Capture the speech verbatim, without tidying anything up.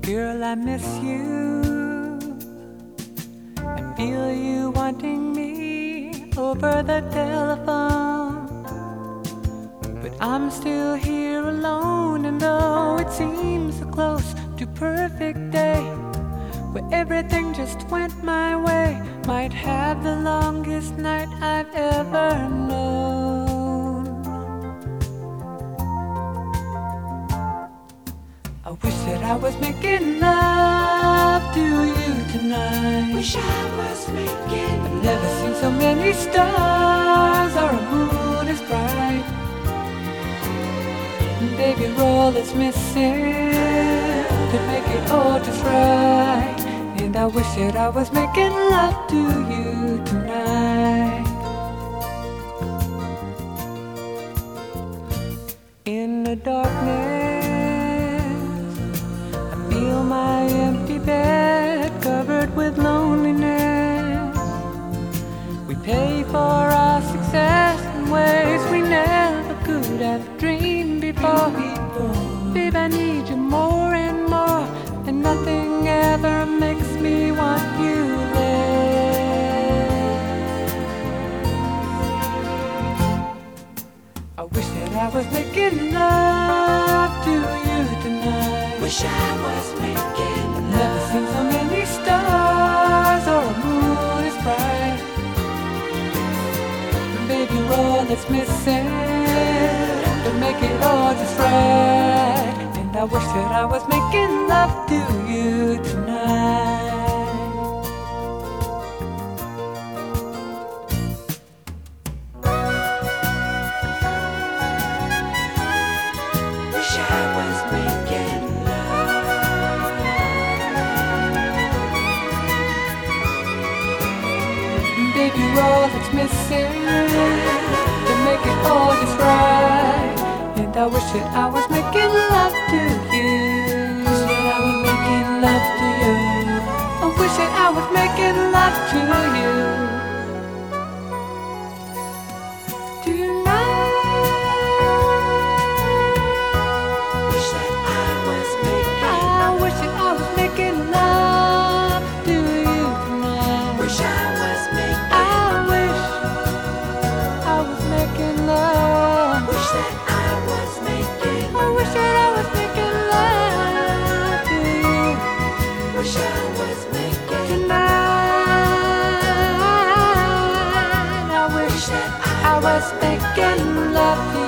Girl, I miss you. I feel you wanting me over the telephone. But I'm still here alone, and though it seems so close to perfect day, where everything just went my way, might have the longest night I've ever known. I wish that I was making love to you tonight. Wish I was making I've never seen so many stars or a moon as bright. And baby, all that's missing could make it all just right. And I wish that I was making love to you tonight. In the darkness, I feel my empty bed covered with loneliness. We pay for our success in ways we never could have dreamed before. Babe, I need you more and more, and nothing ever makes me want you less. I wish that I was making love to you tonight. Wish I was making I've never seen so many stars or a moon as bright. And baby, you're all that's missing to make it all just right. And I wish that I was making love to you tonight. Wish I was making And baby, you're all that's missing to make it all just right. And I wish that I was making love to you. Wish that I was making love to you. I wish that I was making love to you tonight. Wish that I was making I wish that I was making love to you tonight. Wish I was making I wish I was making love. Wish that I was making I wish that I was making love to you Wish I was making tonight. I wish Wish that I was making love to